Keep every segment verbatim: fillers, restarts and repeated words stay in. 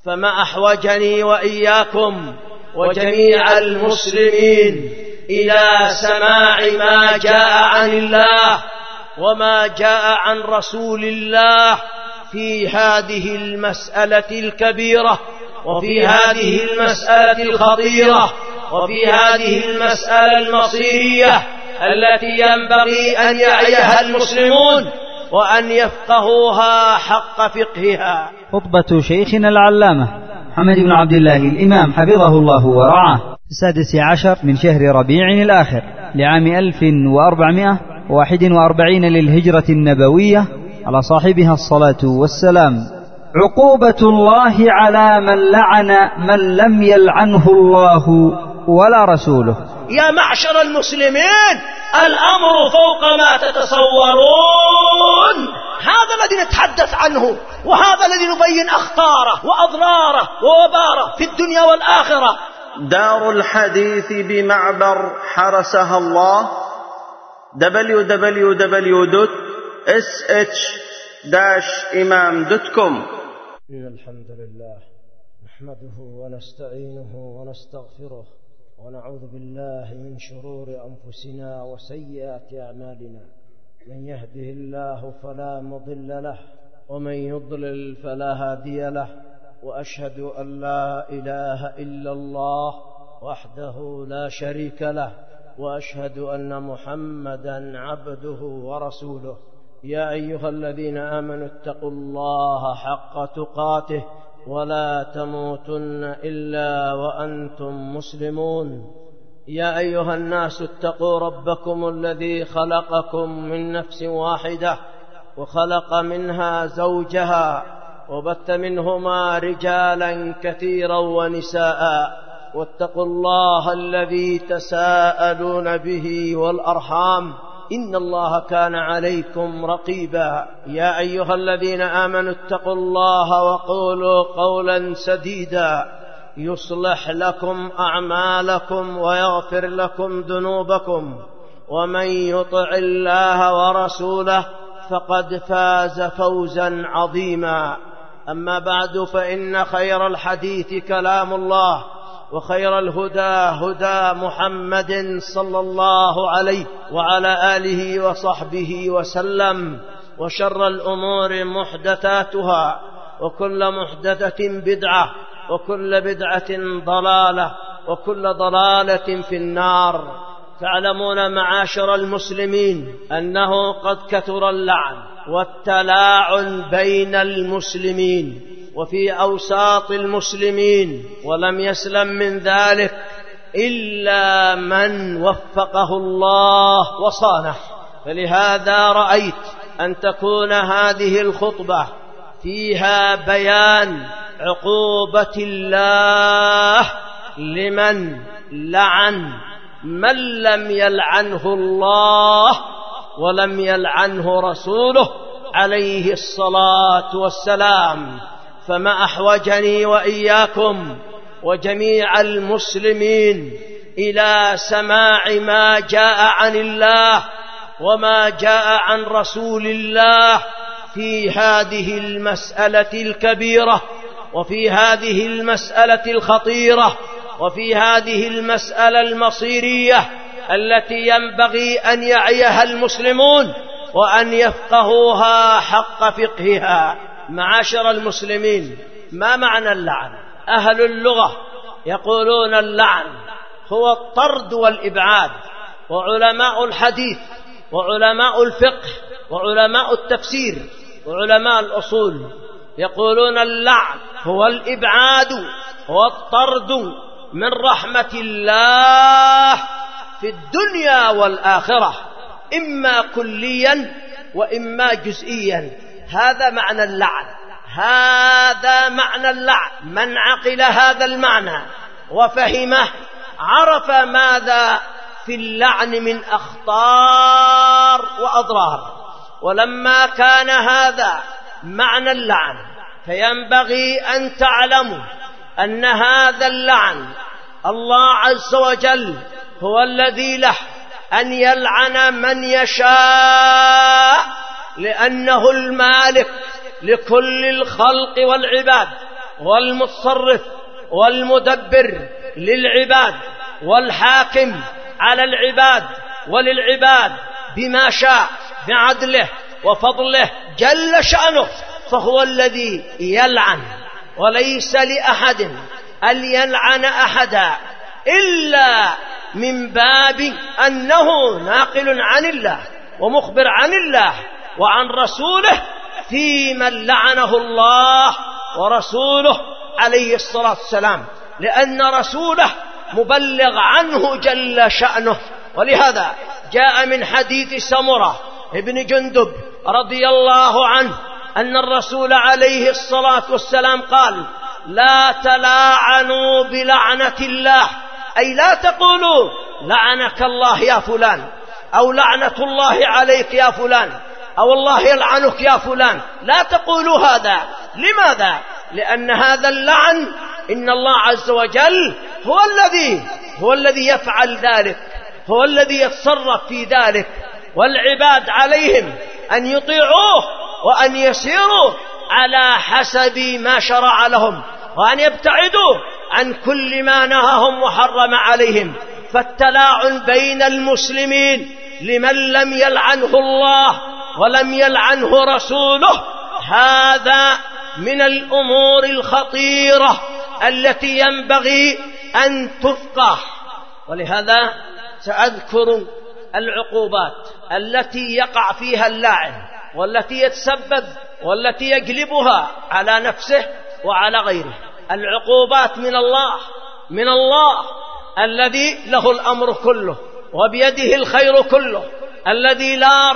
فما أحوجني وإياكم وجميع المسلمين إلى سماع ما جاء عن الله وما جاء عن رسول الله في هذه المسألة الكبيرة وفي هذه المسألة الخطيرة وفي هذه المسألة المصيرية التي ينبغي أن يعيها المسلمون وأن يفقهوها حق فقهها. خطبة شيخنا العلامة محمد بن عبد الله الإمام حفظه الله ورعاه السادس عشر من شهر ربيع الآخر لعام ألف وأربعمائة وواحد وأربعين للهجرة النبوية على صاحبها الصلاة والسلام. عقوبة الله على من لعن من لم يلعنه الله ولا رسوله. يا معشر المسلمين، الأمر فوق ما تتصورون. هذا الذي نتحدث عنه، وهذا الذي نبين أخطاره وأضراره ووباره في الدنيا والآخرة. دار الحديث بمعبر حرسها الله دبليو دبليو دبليو دوت إس إتش إمام دوت كوم. إن الحمد لله نحمده ونستعينه ونستغفره ونعوذ بالله من شرور أنفسنا وسيئات أعمالنا. من يهده الله فلا مضل له ومن يضلل فلا هادي له، وأشهد أن لا إله إلا الله وحده لا شريك له، وأشهد أن محمدا عبده ورسوله. يا أيها الذين آمنوا اتقوا الله حق تقاته ولا تموتن إلا وأنتم مسلمون. يا أيها الناس اتقوا ربكم الذي خلقكم من نفس واحدة وخلق منها زوجها وبث منهما رجالا كثيرا ونساء، واتقوا الله الذي تساءلون به والأرحام إن الله كان عليكم رقيبا. يا أيها الذين آمنوا اتقوا الله وقولوا قولا سديدا يصلح لكم أعمالكم ويغفر لكم ذنوبكم، ومن يطع الله ورسوله فقد فاز فوزا عظيما. أما بعد، فإن خير الحديث كلام الله، وخير الهدى هدى محمد صلى الله عليه وعلى آله وصحبه وسلم، وشر الأمور محدثاتها، وكل محدثة بدعة، وكل بدعة ضلالة، وكل ضلالة في النار. تعلمون معاشر المسلمين أنه قد كثر اللعن والتلاعن بين المسلمين وفي أوساط المسلمين، ولم يسلم من ذلك إلا من وفقه الله وصانه. فلهذا رأيت أن تكون هذه الخطبة فيها بيان عقوبة الله لمن لعن من لم يلعنه الله ولم يلعنه رسوله عليه الصلاة والسلام. فما أحوجني وإياكم وجميع المسلمين إلى سماع ما جاء عن الله وما جاء عن رسول الله في هذه المسألة الكبيرة وفي هذه المسألة الخطيرة وفي هذه المسألة المصيرية التي ينبغي أن يعيها المسلمون وأن يفقهوها حق فقهها. معاشر المسلمين، ما معنى اللعن؟ أهل اللغة يقولون اللعن هو الطرد والإبعاد، وعلماء الحديث وعلماء الفقه وعلماء التفسير وعلماء الأصول يقولون اللعن هو الإبعاد والطرد من رحمة الله في الدنيا والآخرة، إما كليا وإما جزئيا. هذا معنى اللعن، هذا معنى اللعن. من عقل هذا المعنى وفهمه عرف ماذا في اللعن من أخطار وأضرار. ولما كان هذا معنى اللعن، فينبغي أن تعلموا أن هذا اللعن الله عز وجل هو الذي له أن يلعن من يشاء، لأنه المالك لكل الخلق والعباد، والمتصرف والمدبر للعباد والحاكم على العباد وللعباد بما شاء بعدله وفضله جل شأنه، فهو الذي يلعن، وليس لأحد أن يلعن أحدا إلا من باب أنه ناقل عن الله ومخبر عن الله وعن رسوله في من لعنه الله ورسوله عليه الصلاة والسلام، لأن رسوله مبلغ عنه جل شأنه. ولهذا جاء من حديث سمرة ابن جندب رضي الله عنه أن الرسول عليه الصلاة والسلام قال: لا تلاعنوا بلعنة الله، أي لا تقولوا لعنك الله يا فلان، أو لعنة الله عليك يا فلان، أو الله يلعنك يا فلان، لا تقولوا هذا. لماذا؟ لأن هذا اللعن إن الله عز وجل هو الذي هو الذي يفعل ذلك، هو الذي يتصرف في ذلك، والعباد عليهم أن يطيعوه وأن يسيروا على حسب ما شرع لهم، وأن يبتعدوا عن كل ما نهاهم وحرم عليهم. فالتلاعن بين المسلمين لمن لم يلعنه الله ولم يلعنه رسوله هذا من الأمور الخطيرة التي ينبغي أن تفقه. ولهذا سأذكر العقوبات التي يقع فيها اللاعن، والتي يتسبب والتي يجلبها على نفسه وعلى غيره. العقوبات من الله من الله الذي له الأمر كله وبيده الخير كله، الذي لا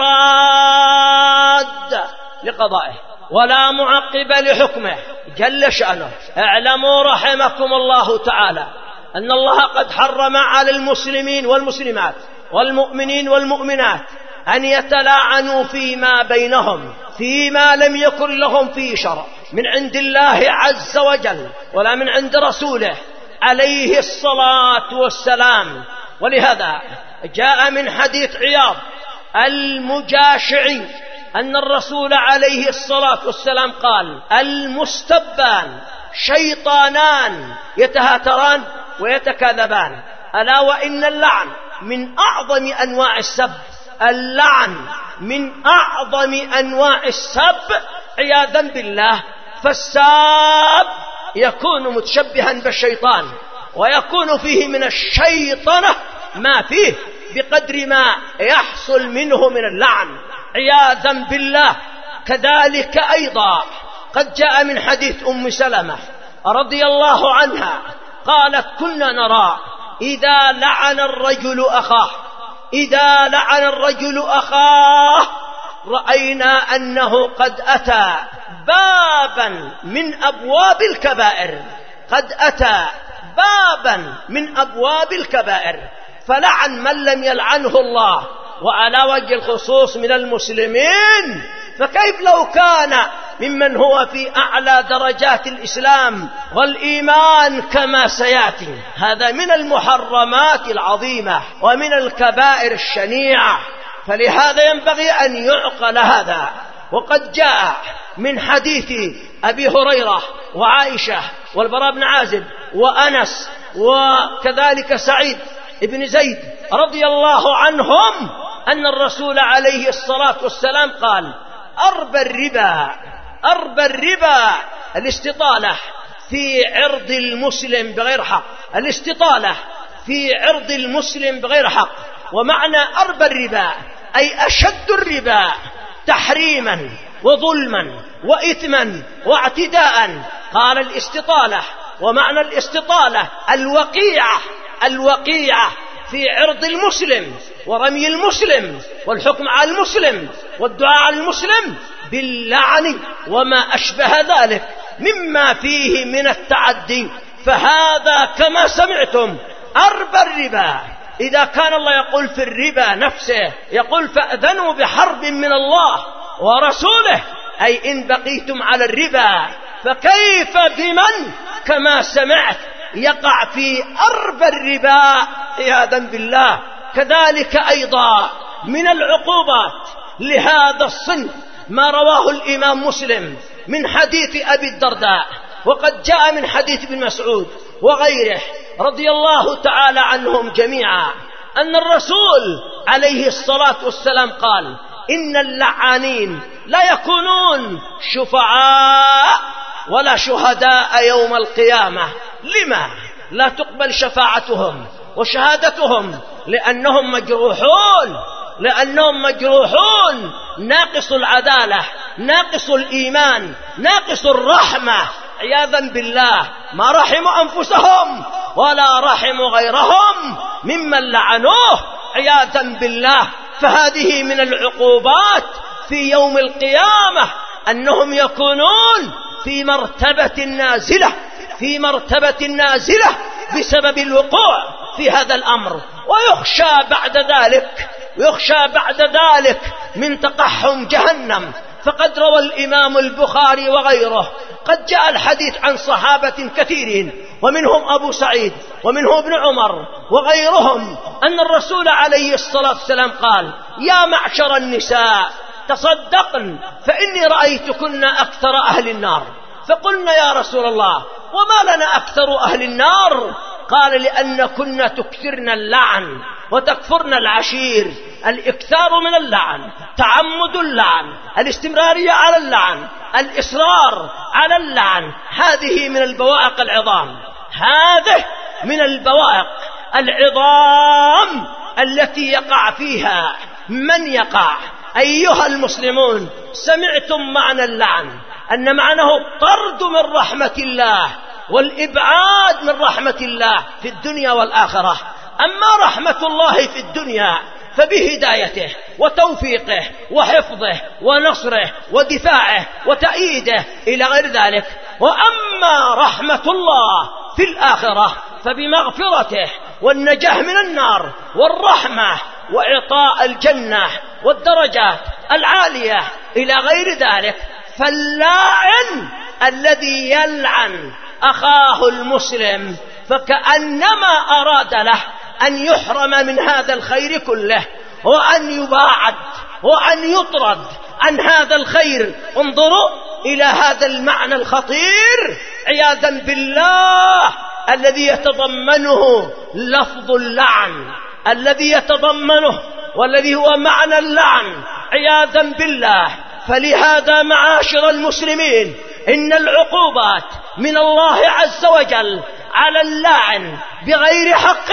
راد لقضائه ولا معقب لحكمه جل شأنه. اعلموا رحمكم الله تعالى أن الله قد حرم على المسلمين والمسلمات والمؤمنين والمؤمنات أن يتلاعنوا فيما بينهم فيما لم يكن لهم فيه شرع من عند الله عز وجل ولا من عند رسوله عليه الصلاة والسلام. ولهذا جاء من حديث عياض المجاشعي أن الرسول عليه الصلاة والسلام قال: المستبان شيطانان يتهاتران ويتكاذبان، ألا وإن اللعن من أعظم أنواع السب، اللعن من أعظم أنواع السب عياذا بالله. فالساب يكون متشبها بالشيطان ويكون فيه من الشيطنة ما فيه بقدر ما يحصل منه من اللعن عياذا بالله. كذلك أيضا قد جاء من حديث أم سلمة رضي الله عنها قالت: كنا نرى إذا لعن الرجل أخاه إذا لعن الرجل أخاه رأينا أنه قد أتى بابا من أبواب الكبائر قد أتى بابا من أبواب الكبائر. فلعن من لم يلعنه الله، وعلى وجه الخصوص من المسلمين، فكيف لو كان ممن هو في أعلى درجات الإسلام والإيمان كما سيأتي. هذا من المحرمات العظيمة ومن الكبائر الشنيعة، فلهذا ينبغي أن يعقل هذا. وقد جاء من حديث أبي هريرة وعائشة والبراء بن عازب وأنس وكذلك سعيد ابن زيد رضي الله عنهم أن الرسول عليه الصلاة والسلام قال: أربى الربا أربى الربا الاستطالة في عرض المسلم بغير حق، الاستطالة في عرض المسلم بغير حق. ومعنى أربى الربا أي أشد الربا تحريما وظلما وإثما واعتداء. قال الاستطالة، ومعنى الاستطالة الوقيعة الوقيعة في عرض المسلم ورمي المسلم والحكم على المسلم والدعاء على المسلم باللعن وما أشبه ذلك مما فيه من التعدي. فهذا كما سمعتم أربى الربا. إذا كان الله يقول في الربا نفسه يقول: فأذنوا بحرب من الله ورسوله، أي إن بقيتم على الربا، فكيف بمن كما سمعت يقع في أربى الربا عياذا بالله. كذلك أيضا من العقوبات لهذا الصنف ما رواه الإمام مسلم من حديث أبي الدرداء وقد جاء من حديث ابن مسعود وغيره رضي الله تعالى عنهم جميعا أن الرسول عليه الصلاة والسلام قال: إن اللعانين لا يكونون شفعاء ولا شهداء يوم القيامة. لما لا تقبل شفاعتهم وشهادتهم؟ لأنهم مجروحون، لأنهم مجروحون، ناقص العدالة، ناقص الإيمان، ناقص الرحمة، عياذا بالله. ما رحموا أنفسهم ولا رحموا غيرهم ممن لعنوه، عياذا بالله. فهذه من العقوبات في يوم القيامة، أنهم يكونون في مرتبة نازلة، في مرتبة نازلة بسبب الوقوع في هذا الأمر. ويخشى بعد ذلك ويخشى بعد ذلك من تقحم جهنم. فقد روى الإمام البخاري وغيره، قد جاء الحديث عن صحابة كثيرين ومنهم أبو سعيد ومنهم ابن عمر وغيرهم، أن الرسول عليه الصلاة والسلام قال: يا معشر النساء تصدقن فإني رأيتكن أكثر أهل النار. فقلنا: يا رسول الله، وما لنا أكثر أهل النار؟ قال: لأنكن تكثرن اللعن وتكفرن العشير. الإكثار من اللعن، تعمد اللعن، الاستمرارية على اللعن، الإصرار على اللعن، هذه من البوائق العظام، هذه من البوائق العظام التي يقع فيها من يقع. أيها المسلمون، سمعتم معنى اللعن، أن معناه الطرد من رحمة الله والإبعاد من رحمة الله في الدنيا والآخرة. أما رحمة الله في الدنيا فبهدايته وتوفيقه وحفظه ونصره ودفاعه وتأييده إلى غير ذلك. وأما رحمة الله في الآخرة فبمغفرته والنجاة من النار والرحمة وإعطاء الجنة والدرجات العالية إلى غير ذلك. فاللاعن الذي يلعن أخاه المسلم فكأنما أراد له أن يحرم من هذا الخير كله، وأن يباعد وأن يطرد عن هذا الخير. انظروا إلى هذا المعنى الخطير عياذا بالله الذي يتضمنه لفظ اللعن، الذي يتضمنه والذي هو معنى اللعن عياذا بالله. فلهذا معاشر المسلمين، إن العقوبات من الله عز وجل على اللاعن بغير حق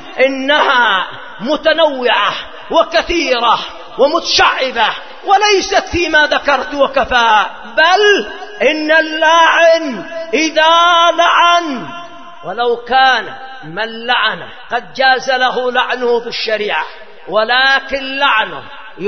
إنها متنوعة وكثيرة ومتشعبة، وليست فيما ذكرت وكفى. بل إن اللاعن إذا لعن، ولو كان من لعنه قد جاز له لعنه في الشريعة، ولكن لعنه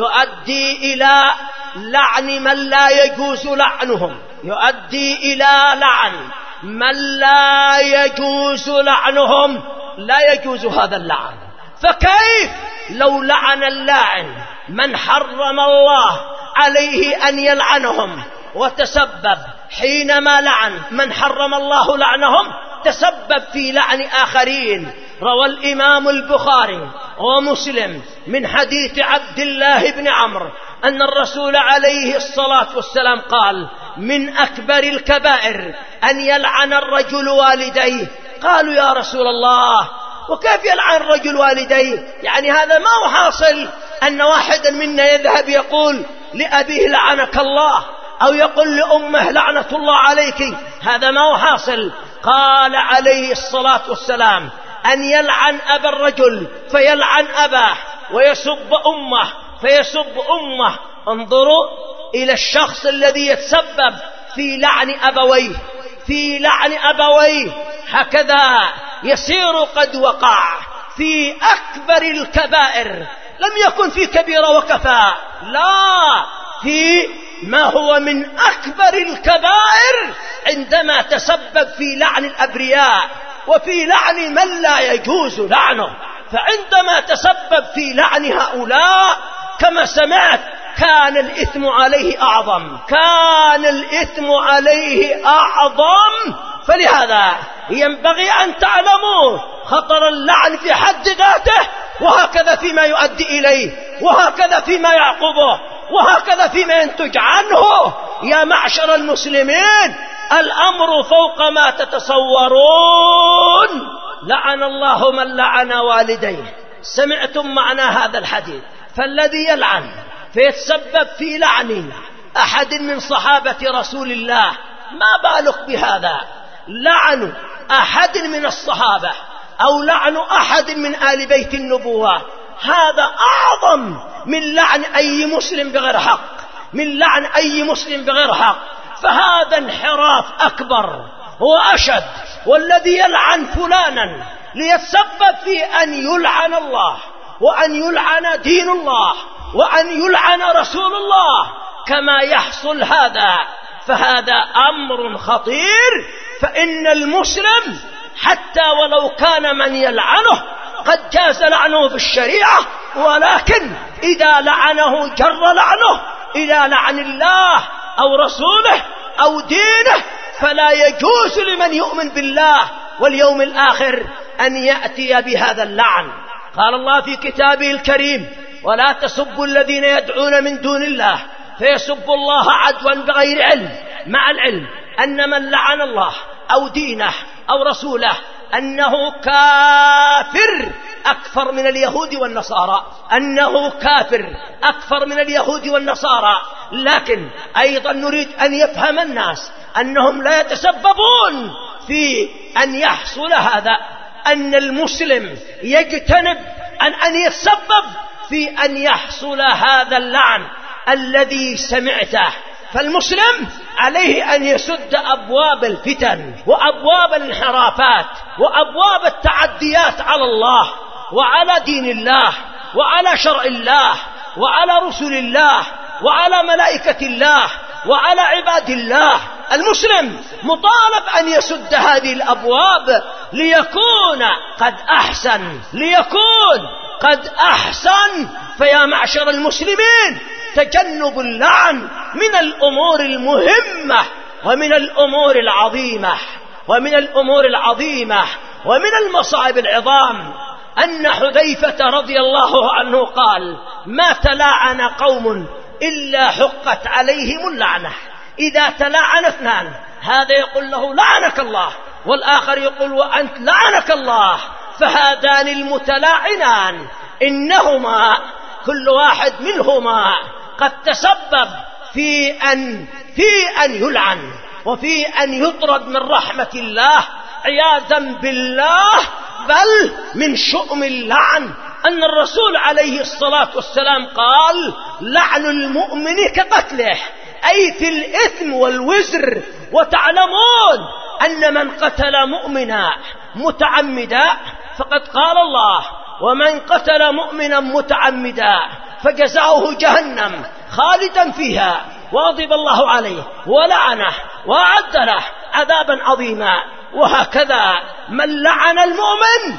يؤدي إلى لعن من لا يجوز لعنهم، يؤدي إلى لعن من لا يجوز لعنهم، لا يجوز هذا اللعن. فكيف لو لعن اللاعن من حرم الله عليه أن يلعنهم وتسبب حينما لعن من حرم الله لعنهم تسبب في لعن آخرين؟ روى الإمام البخاري ومسلم من حديث عبد الله بن عمرو أن الرسول عليه الصلاة والسلام قال: من أكبر الكبائر أن يلعن الرجل والديه. قالوا: يا رسول الله، وكيف يلعن الرجل والديه؟ يعني هذا ما هو حاصل أن واحدا منا يذهب يقول لأبيه لعنك الله، أو يقول لأمه لعنة الله عليك، هذا ما هو حاصل. قال عليه الصلاة والسلام: أن يلعن أبا الرجل فيلعن أباه، ويسب أمه فيسب أمه. انظروا إلى الشخص الذي يتسبب في لعن أبويه، في لعن أبويه، هكذا يصير قد وقع في أكبر الكبائر. لم يكن في كبيرة وكفى، لا، في ما هو من أكبر الكبائر عندما تسبب في لعن الأبرياء وفي لعن من لا يجوز لعنه. فعندما تسبب في لعن هؤلاء كما سمعت كان الإثم عليه أعظم، كان الإثم عليه أعظم. فلهذا ينبغي أن تعلموا خطر اللعن في حد ذاته، وهكذا فيما يؤدي إليه، وهكذا فيما يعقبه، وهكذا فيما ينتج عنه. يا معشر المسلمين، الأمر فوق ما تتصورون. لعن الله من لعن والديه. سمعتم معنى هذا الحديث. فالذي يلعن فيتسبب في لعن أحد من صحابة رسول الله، ما بالك بهذا؟ لعن أحد من الصحابة أو لعن أحد من آل بيت النبوة، هذا أعظم من لعن أي مسلم بغير حق، من لعن أي مسلم بغير حق. فهذا انحراف أكبر وأشد. والذي يلعن فلانا ليتسبب في أن يلعن الله وأن يلعن دين الله وأن يلعن رسول الله كما يحصل هذا، فهذا أمر خطير. فإن المسلم حتى ولو كان من يلعنه قد جاز لعنه في الشريعة، ولكن إذا لعنه جر لعنه إلى لعن الله أو رسوله أو دينه، فلا يجوز لمن يؤمن بالله واليوم الآخر أن يأتي بهذا اللعن. قال الله في كتابه الكريم: ولا تسبوا الذين يدعون من دون الله فيسبوا الله عدوا بغير علم، مع العلم أن من لعن الله أو دينه أو رسوله أنه كافر أكثر من اليهود والنصارى، أنه كافر أكثر من اليهود والنصارى. لكن أيضا نريد أن يفهم الناس أنهم لا يتسببون في أن يحصل هذا، أن المسلم يجتنب عن أن يتسبب في أن يحصل هذا اللعن الذي سمعته. فالمسلم عليه أن يسد أبواب الفتن وأبواب الانحرافات وأبواب التعديات على الله وعلى دين الله وعلى شرع الله وعلى رسل الله وعلى ملائكة الله وعلى عباد الله. المسلم مطالب أن يسد هذه الأبواب ليكون قد أحسن، ليكون قد أحسن. فيا معشر المسلمين، تجنب اللعن من الأمور المهمة ومن الأمور العظيمة ومن الأمور العظيمة ومن المصائب العظام. أن حذيفة رضي الله عنه قال: ما تلاعن قوم إلا حقت عليهم اللعنة. إذا تلاعن اثنان، هذا يقول له لعنك الله، والآخر يقول وأنت لعنك الله، فهذان المتلاعنان إنهما كل واحد منهما قد تسبب في أن في أن يلعن وفي أن يطرد من رحمة الله عياذا بالله. بل من شؤم اللعن أن الرسول عليه الصلاة والسلام قال: لعن المؤمن كقتله، أي في الإثم والوزر. وتعلمون أن من قتل مؤمنا متعمدا فقد قال الله: ومن قتل مؤمنا متعمدا فجزاؤه جهنم خالدا فيها وغضب الله عليه ولعنه وأعد له عذابا عظيما. وهكذا من لعن المؤمن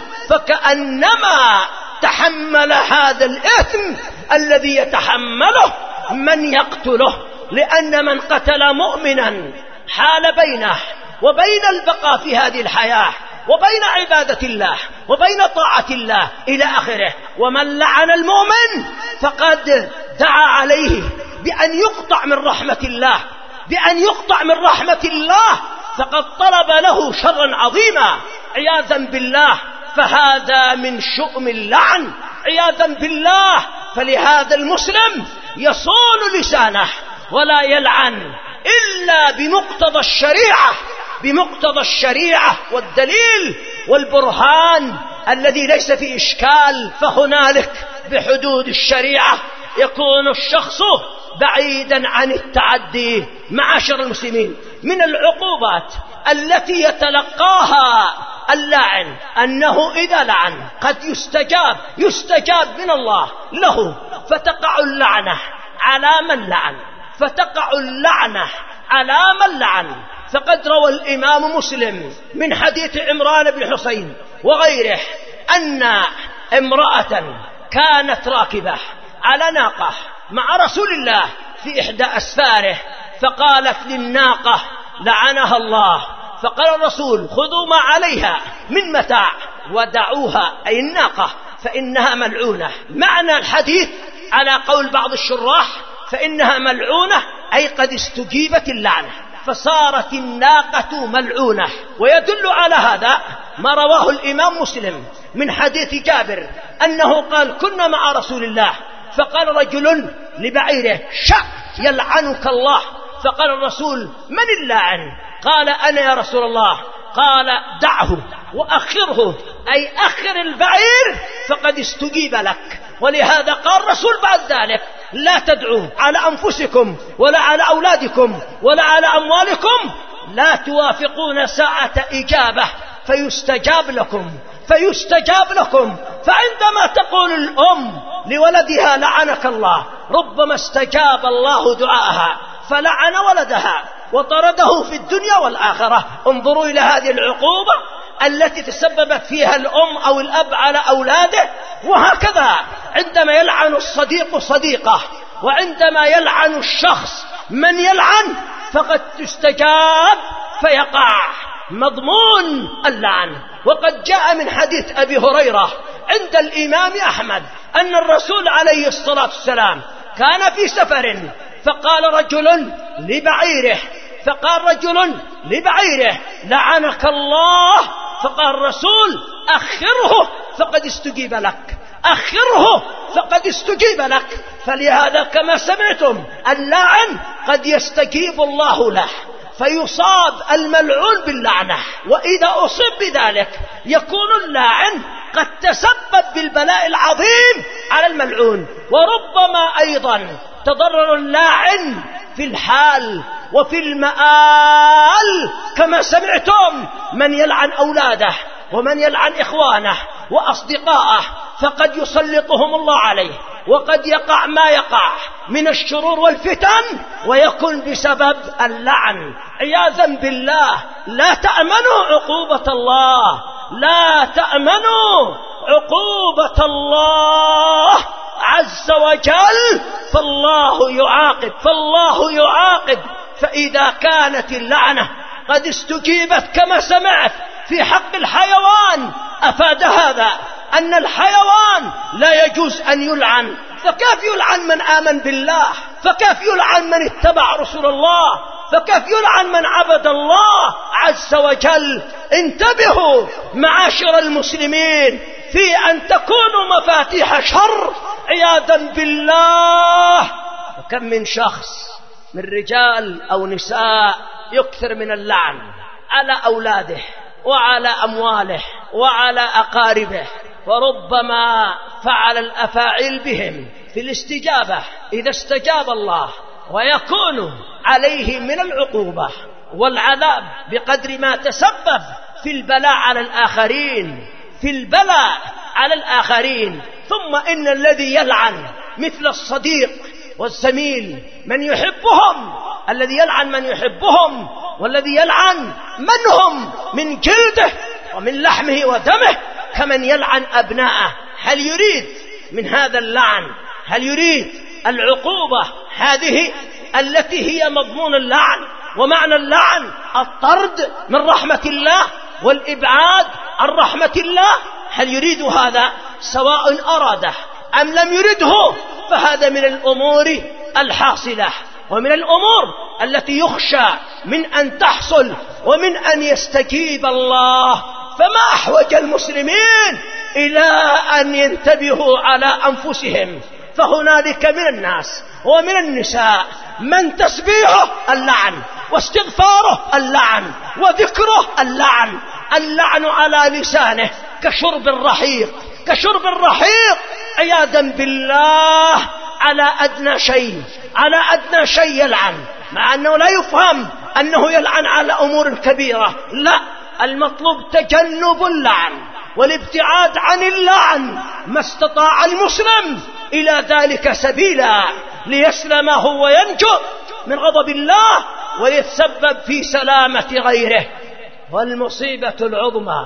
فكأنما تحمل هذا الإثم الذي يتحمله من يقتله، لأن من قتل مؤمنا حال بينه وبين البقاء في هذه الحياة وبين عبادة الله وبين طاعة الله إلى آخره. ومن لعن المؤمن فقد دعا عليه بأن يقطع من رحمة الله، بأن يقطع من رحمة الله، فقد طلب له شرا عظيما عياذا بالله. فهذا من شؤم اللعن عياذا بالله. فلهذا المسلم يصون لسانه ولا يلعن إلا بمقتضى الشريعة، بمقتضى الشريعة والدليل والبرهان الذي ليس فيه إشكال. فهنالك بحدود الشريعة يكون الشخص بعيدا عن التعدي. معاشر المسلمين، من العقوبات التي يتلقاها اللاعن أنه إذا لعن قد يستجاب يستجاب من الله له، فتقع اللعنة على من لعن، فتقع اللعنة على من لعن. فقد روى الإمام مسلم من حديث عمران بن حسين وغيره أن امرأة كانت راكبة على ناقة مع رسول الله في إحدى أسفاره، فقالت للناقة: لعنها الله. فقال الرسول: خذوا ما عليها من متاع ودعوها، أي الناقة، فإنها ملعونة. معنى الحديث على قول بعض الشراح فإنها ملعونة أي قد استجيبت اللعنة، فصارت الناقة ملعونة. ويدل على هذا ما رواه الإمام مسلم من حديث جابر أنه قال كنا مع رسول الله فقال رجل لبعيره شأ يلعنك الله، فقال الرسول من اللاعن؟ قال أنا يا رسول الله. قال دعه وأخره، أي أخر البعير فقد استجيب لك. ولهذا قال الرسول بعد ذلك لا تدعوا على أنفسكم ولا على أولادكم ولا على أموالكم، لا توافقون ساعة إجابة فيستجاب لكم فيستجاب لكم. فعندما تقول الأم لولدها لعنك الله، ربما استجاب الله دعاءها فلعن ولدها وطرده في الدنيا والآخرة. انظروا إلى هذه العقوبة التي تسببت فيها الأم أو الأب على أولاده. وهكذا عندما يلعن الصديق صديقه، وعندما يلعن الشخص من يلعن فقد تستجاب فيقع مضمون اللعن. وقد جاء من حديث أبي هريرة عند الإمام أحمد أن الرسول عليه الصلاة والسلام كان في سفر فقال رجل لبعيره فقال رجل لبعيره لعنك الله، فقال الرسول أخره فقد استجيب لك، أخره فقد استجيب لك. فلهذا كما سمعتم اللعن قد يستجيب الله له فيصاب الملعون باللعنة، وإذا أصيب بذلك يكون اللاعن قد تسبب بالبلاء العظيم على الملعون. وربما أيضا تضرر اللاعن في الحال وفي المآل، كما سمعتم من يلعن أولاده ومن يلعن إخوانه وأصدقائه فقد يسلطهم الله عليه، وقد يقع ما يقع من الشرور والفتن ويكون بسبب اللعن عياذا بالله. لا تأمنوا عقوبة الله، لا تأمنوا عقوبة الله عز وجل، فالله يعاقب فالله يعاقب. فإذا كانت اللعنة قد استجيبت كما سمعت في حق الحيوان، أفاد هذا أن الحيوان لا يجوز أن يلعن. فكيف يلعن من آمن بالله؟ فكيف يلعن من اتبع رسول الله؟ فكيف يلعن من عبد الله عز وجل؟ انتبهوا معاشر المسلمين في أن تكونوا مفاتيح شر عياذا بالله. وكم من شخص من رجال أو نساء يكثر من اللعن على أولاده وعلى أمواله وعلى أقاربه، وربما فعل الأفاعيل بهم في الاستجابة إذا استجاب الله، ويكون عليه من العقوبة والعذاب بقدر ما تسبب في البلاء على الآخرين في البلاء على الآخرين. ثم إن الذي يلعن مثل الصديق والزميل من يحبهم، الذي يلعن من يحبهم، والذي يلعن من هم من جلده ومن لحمه ودمه كمن يلعن أبناءه. هل يريد من هذا اللعن؟ هل يريد العقوبة هذه التي هي مضمون اللعن؟ ومعنى اللعن الطرد من رحمة الله والإبعاد عن رحمة الله. هل يريد هذا سواء أراده أم لم يرده؟ فهذا من الأمور الحاصلة ومن الأمور التي يخشى من أن تحصل ومن أن يستجيب الله. فما أحوج المسلمين إلى أن ينتبهوا على أنفسهم. فهنالك من الناس ومن النساء من تسبيحه اللعن واستغفاره اللعن وذكره اللعن، اللعن على لسانه كشرب الرحيق كشرب الرحيق عياذا بالله، على أدنى شيء على أدنى شيء يلعن، مع أنه لا يفهم أنه يلعن على أمور كبيرة. لا، المطلوب تجنب اللعن والابتعاد عن اللعن ما استطاع المسلم إلى ذلك سبيلا ليسلم هو وينجو من غضب الله ويتسبب في سلامة غيره. والمصيبة العظمى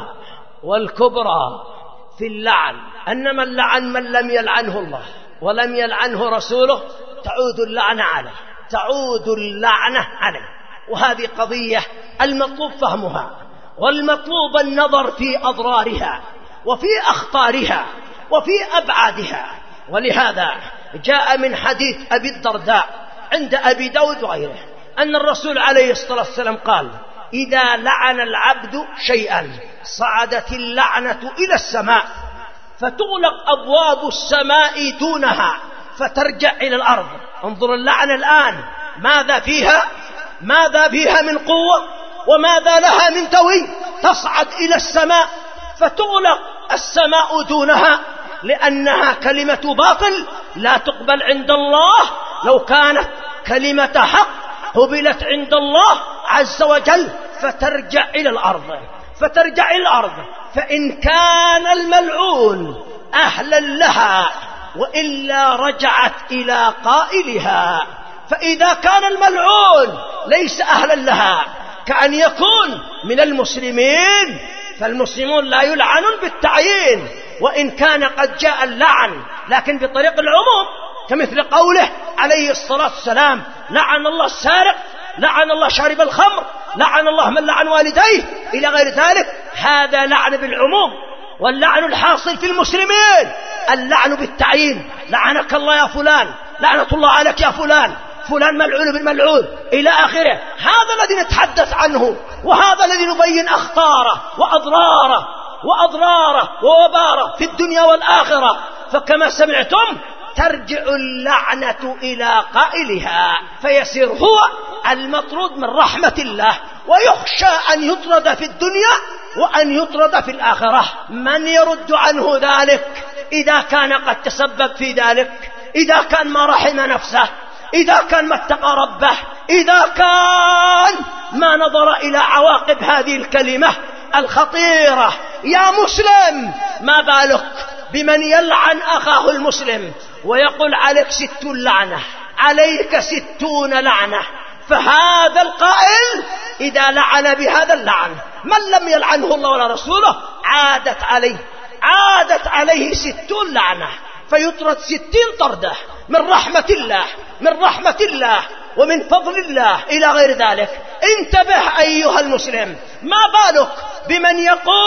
والكبرى في اللعن أن من لعن من لم يلعنه الله ولم يلعنه رسوله تعود اللعنة عليه تعود اللعنة عليه. وهذه قضية المطلوب فهمها، والمطلوب النظر في أضرارها وفي أخطارها وفي أبعادها. ولهذا جاء من حديث أبي الدرداء عند أبي داود وغيره أن الرسول عليه الصلاة والسلام قال: إذا لعن العبد شيئا صعدت اللعنة إلى السماء فتغلق أبواب السماء دونها فترجع إلى الأرض. انظر اللعنة الآن ماذا فيها، ماذا فيها من قوة وماذا لها من دوي. تصعد إلى السماء فتغلق السماء دونها، لأنها كلمة باطل لا تقبل عند الله. لو كانت كلمة حق قبلت عند الله عز وجل فترجع إلى الأرض، فترجع إلى الأرض. فإن كان الملعون أهلا لها وإلا رجعت إلى قائلها. فإذا كان الملعون ليس أهلا لها كأن يكون من المسلمين، فالمسلمون لا يلعنون بالتعيين، وإن كان قد جاء اللعن لكن بطريق العموم، كمثل قوله عليه الصلاة والسلام: لعن الله السارق، لعن الله شارب الخمر، لعن الله من لعن والديه، إلى غير ذلك. هذا لعن بالعموم. واللعن الحاصل في المسلمين اللعن بالتعيين: لعنك الله يا فلان، لعنة الله عليك يا فلان، فلان ملعون بالملعون، إلى آخره. هذا الذي نتحدث عنه، وهذا الذي نبين أخطاره وأضراره وأضراره ووباره في الدنيا والآخرة. فكما سمعتم ترجع اللعنة إلى قائلها، فيصير هو المطرود من رحمة الله، ويخشى أن يطرد في الدنيا وأن يطرد في الآخرة. من يرد عنه ذلك إذا كان قد تسبب في ذلك، إذا كان ما رحم نفسه، إذا كان ما اتقى ربه، إذا كان ما نظر إلى عواقب هذه الكلمة الخطيرة؟ يا مسلم، ما بالك بمن يلعن أخاه المسلم ويقول: عليك ستون لعنة، عليك ستون لعنة. فهذا القائل إذا لعن بهذا اللعن، من لم يلعنه الله ولا رسوله عادت عليه عادت عليه ستون لعنة، فيطرد ستين طردة من رحمة الله من رحمة الله ومن فضل الله إلى غير ذلك. انتبه أيها المسلم، ما بالك بمن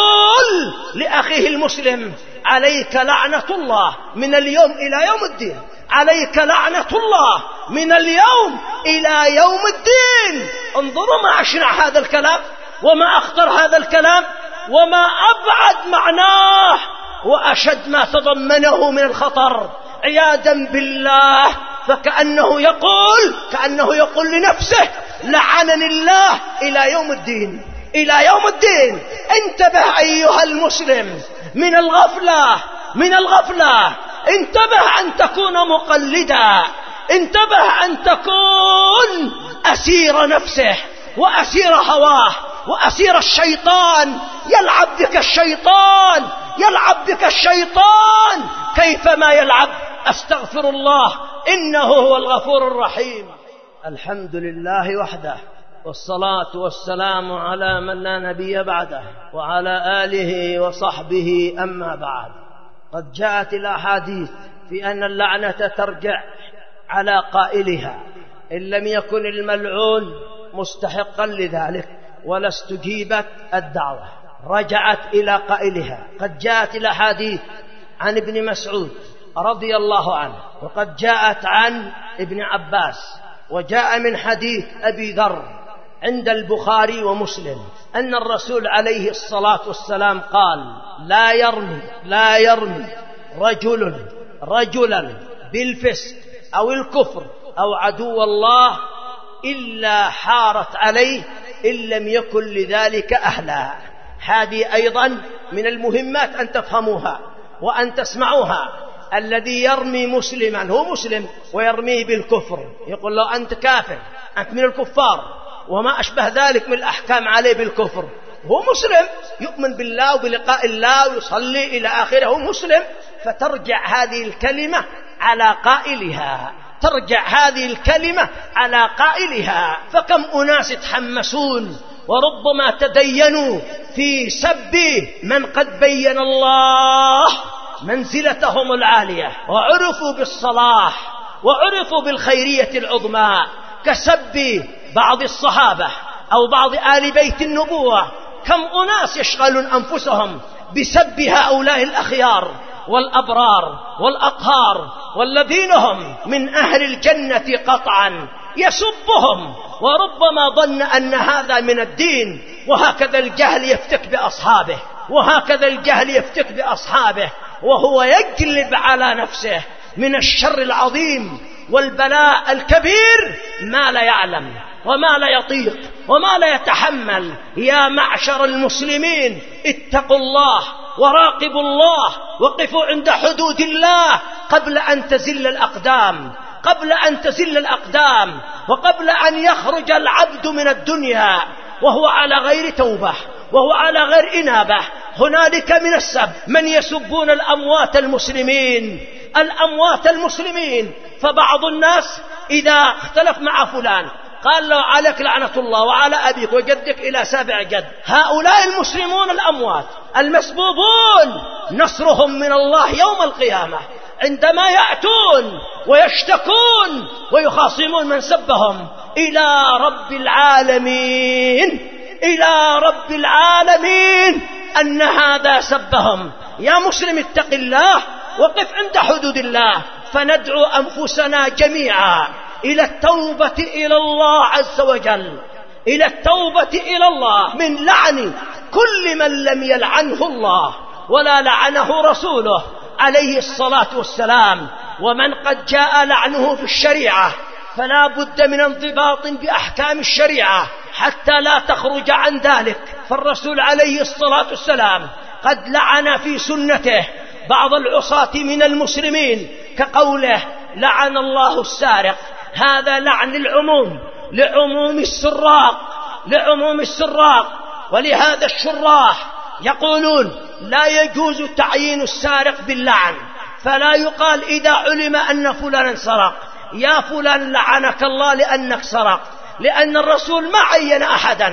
يقول لأخيه المسلم: عليك لعنة الله من اليوم إلى يوم الدين، عليك لعنة الله من اليوم إلى يوم الدين. انظروا ما أشنع هذا الكلام، وما أخطر هذا الكلام، وما أبعد معناه، وأشد ما تضمنه من الخطر، عياذا بالله. فكأنه يقول كأنه يقول لنفسه: لعنني الله إلى يوم الدين، إلى يوم الدين. انتبه أيها المسلم من الغفلة من الغفلة انتبه أن تكون مقلدا، انتبه أن تكون أسير نفسه وأسير هواه وأسير الشيطان. يلعب بك الشيطان، يلعب بك الشيطان كيفما يلعب. أستغفر الله، إنه هو الغفور الرحيم. الحمد لله وحده، والصلاة والسلام على من لا نبي بعده، وعلى آله وصحبه. أما بعد، قد جاءت الأحاديث في أن اللعنة ترجع على قائلها إن لم يكن الملعون مستحقا لذلك ولا استجيبت الدعوة، رجعت إلى قائلها. قد جاءت الأحاديث عن ابن مسعود رضي الله عنه، وقد جاءت عن ابن عباس، وجاء من حديث أبي ذر عند البخاري ومسلم أن الرسول عليه الصلاة والسلام قال: لا يرمي لا يرمي رجل رجلا بالفسق أو الكفر أو عدو الله إلا حارت عليه إن لم يكن لذلك أهلا. هذه أيضا من المهمات أن تفهموها وأن تسمعوها. الذي يرمي مسلما هو مسلم ويرميه بالكفر، يقول له: أنت كافر، أنت من الكفار، وما أشبه ذلك من الأحكام عليه بالكفر. هو مسلم يؤمن بالله وبلقاء الله ويصلي إلى آخره، هو مسلم. فترجع هذه الكلمة على قائلها، ترجع هذه الكلمة على قائلها. فكم أناس يتحمسون وربما تدينوا في سب من قد بين الله منزلتهم العالية، وعرفوا بالصلاح وعرفوا بالخيرية العظمى، كسب بعض الصحابة أو بعض آل بيت النبوة. كم أناس يشغلون أنفسهم بسب هؤلاء الأخيار والأبرار والأطهار والذين هم من أهل الجنة قطعا، يسبهم وربما ظن أن هذا من الدين. وهكذا الجهل يفتك بأصحابه، وهكذا الجهل يفتك بأصحابه، وهو يجلب على نفسه من الشر العظيم والبلاء الكبير ما لا يعلم وما لا يطيق وما لا يتحمل. يا معشر المسلمين، اتقوا الله وراقبوا الله، وقفوا عند حدود الله قبل أن تزل الأقدام، قبل أن تزل الأقدام، وقبل أن يخرج العبد من الدنيا وهو على غير توبة وهو على غير إنابة. هنالك من السب من يسبون الأموات المسلمين، الأموات المسلمين. فبعض الناس إذا اختلف مع فلان قال له عليك لعنة الله وعلى أبيك وجدك إلى سابع جد. هؤلاء المسلمون الأموات المسبوبون نصرهم من الله يوم القيامة، عندما يأتون ويشتكون ويخاصمون من سبهم إلى رب العالمين، إلى رب العالمين أن هذا سبهم. يا مسلم، اتق الله وقف عند حدود الله، فندعو أنفسنا جميعا إلى التوبة إلى الله عز وجل، إلى التوبة إلى الله من لعن كل من لم يلعنه الله ولا لعنه رسوله عليه الصلاة والسلام. ومن قد جاء لعنه في الشريعة فلا بد من انضباط بأحكام الشريعة حتى لا تخرج عن ذلك. فالرسول عليه الصلاة والسلام قد لعن في سنته بعض العصاة من المسلمين كقوله لعن الله السارق. هذا لعن العموم، لعموم السراق، لعموم السراق. ولهذا الشراح يقولون لا يجوز تعيين السارق باللعن، فلا يقال إذا علم أن فلانا سرق يا فلان لعنك الله لأنك سرق، لأن الرسول ما عين أحدا،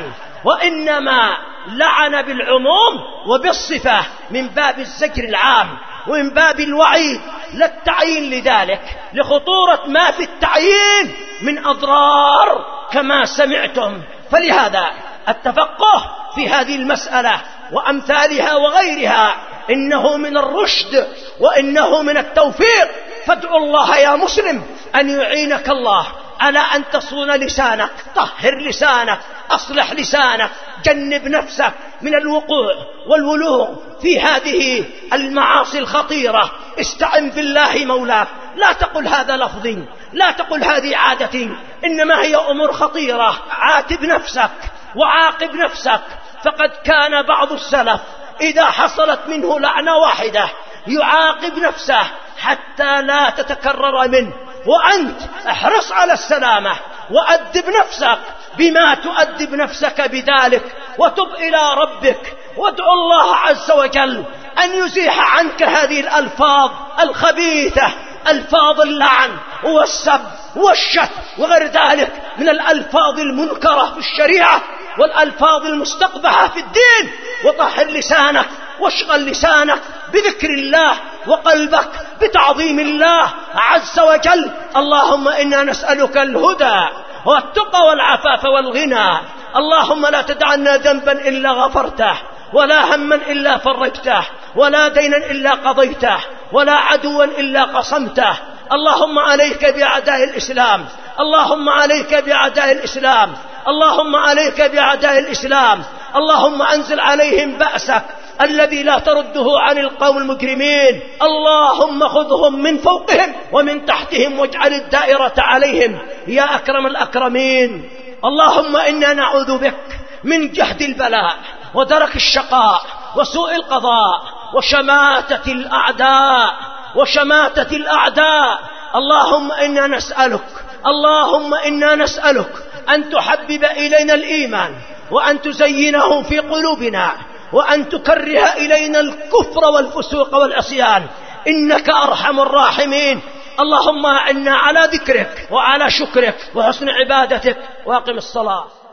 وإنما لعن بالعموم وبالصفة من باب الزجر العام ومن باب الوعيد، لا التعيين لذلك لخطورة ما في التعيين من أضرار كما سمعتم. فلهذا التفقه في هذه المسألة وأمثالها وغيرها إنه من الرشد وإنه من التوفيق. فادعوا الله يا مسلم أن يعينك الله على أن تصون لسانك، طهر لسانك، أصلح لسانك، جنب نفسك من الوقوع والولوغ في هذه المعاصي الخطيرة. استعن بالله مولاك، لا تقل هذا لفظي، لا تقل هذه عادتي، إنما هي أمور خطيرة. عاتب نفسك وعاقب نفسك، فقد كان بعض السلف إذا حصلت منه لعنة واحدة يعاقب نفسه حتى لا تتكرر منه. وأنت احرص على السلامة وأدب نفسك بما تؤدب نفسك بذلك، وتب إلى ربك وادعو الله عز وجل أن يزيح عنك هذه الألفاظ الخبيثة، ألفاظ اللعن والسب والشتم وغير ذلك من الألفاظ المنكرة في الشريعة والألفاظ المستقبحة في الدين. وطهر لسانك واشغل لسانك بذكر الله وقلبك بتعظيم الله عز وجل. اللهم إنا نسألك الهدى والتقى والعفاف والغنى. اللهم لا تدع لنا ذنبا إلا غفرته، ولا هما إلا فرجته، ولا دينا إلا قضيته، ولا عدوا إلا قصمته. اللهم عليك بأعداء الإسلام، اللهم عليك بأعداء الإسلام، اللهم عليك بأعداء الإسلام. اللهم أنزل عليهم بأسك الذي لا ترده عن القوم المجرمين. اللهم خذهم من فوقهم ومن تحتهم واجعل الدائرة عليهم يا أكرم الأكرمين. اللهم إنا نعوذ بك من جهد البلاء ودرك الشقاء وسوء القضاء وشماتة الأعداء وشماتة الأعداء. اللهم إنا نسألك اللهم إنا نسألك أن تحبب إلينا الإيمان وأن تزينه في قلوبنا وأن تكره إلينا الكفر والفسوق والعصيان، إنك أرحم الراحمين. اللهم أعنا على ذكرك وعلى شكرك وحسن عبادتك، واقم الصلاة.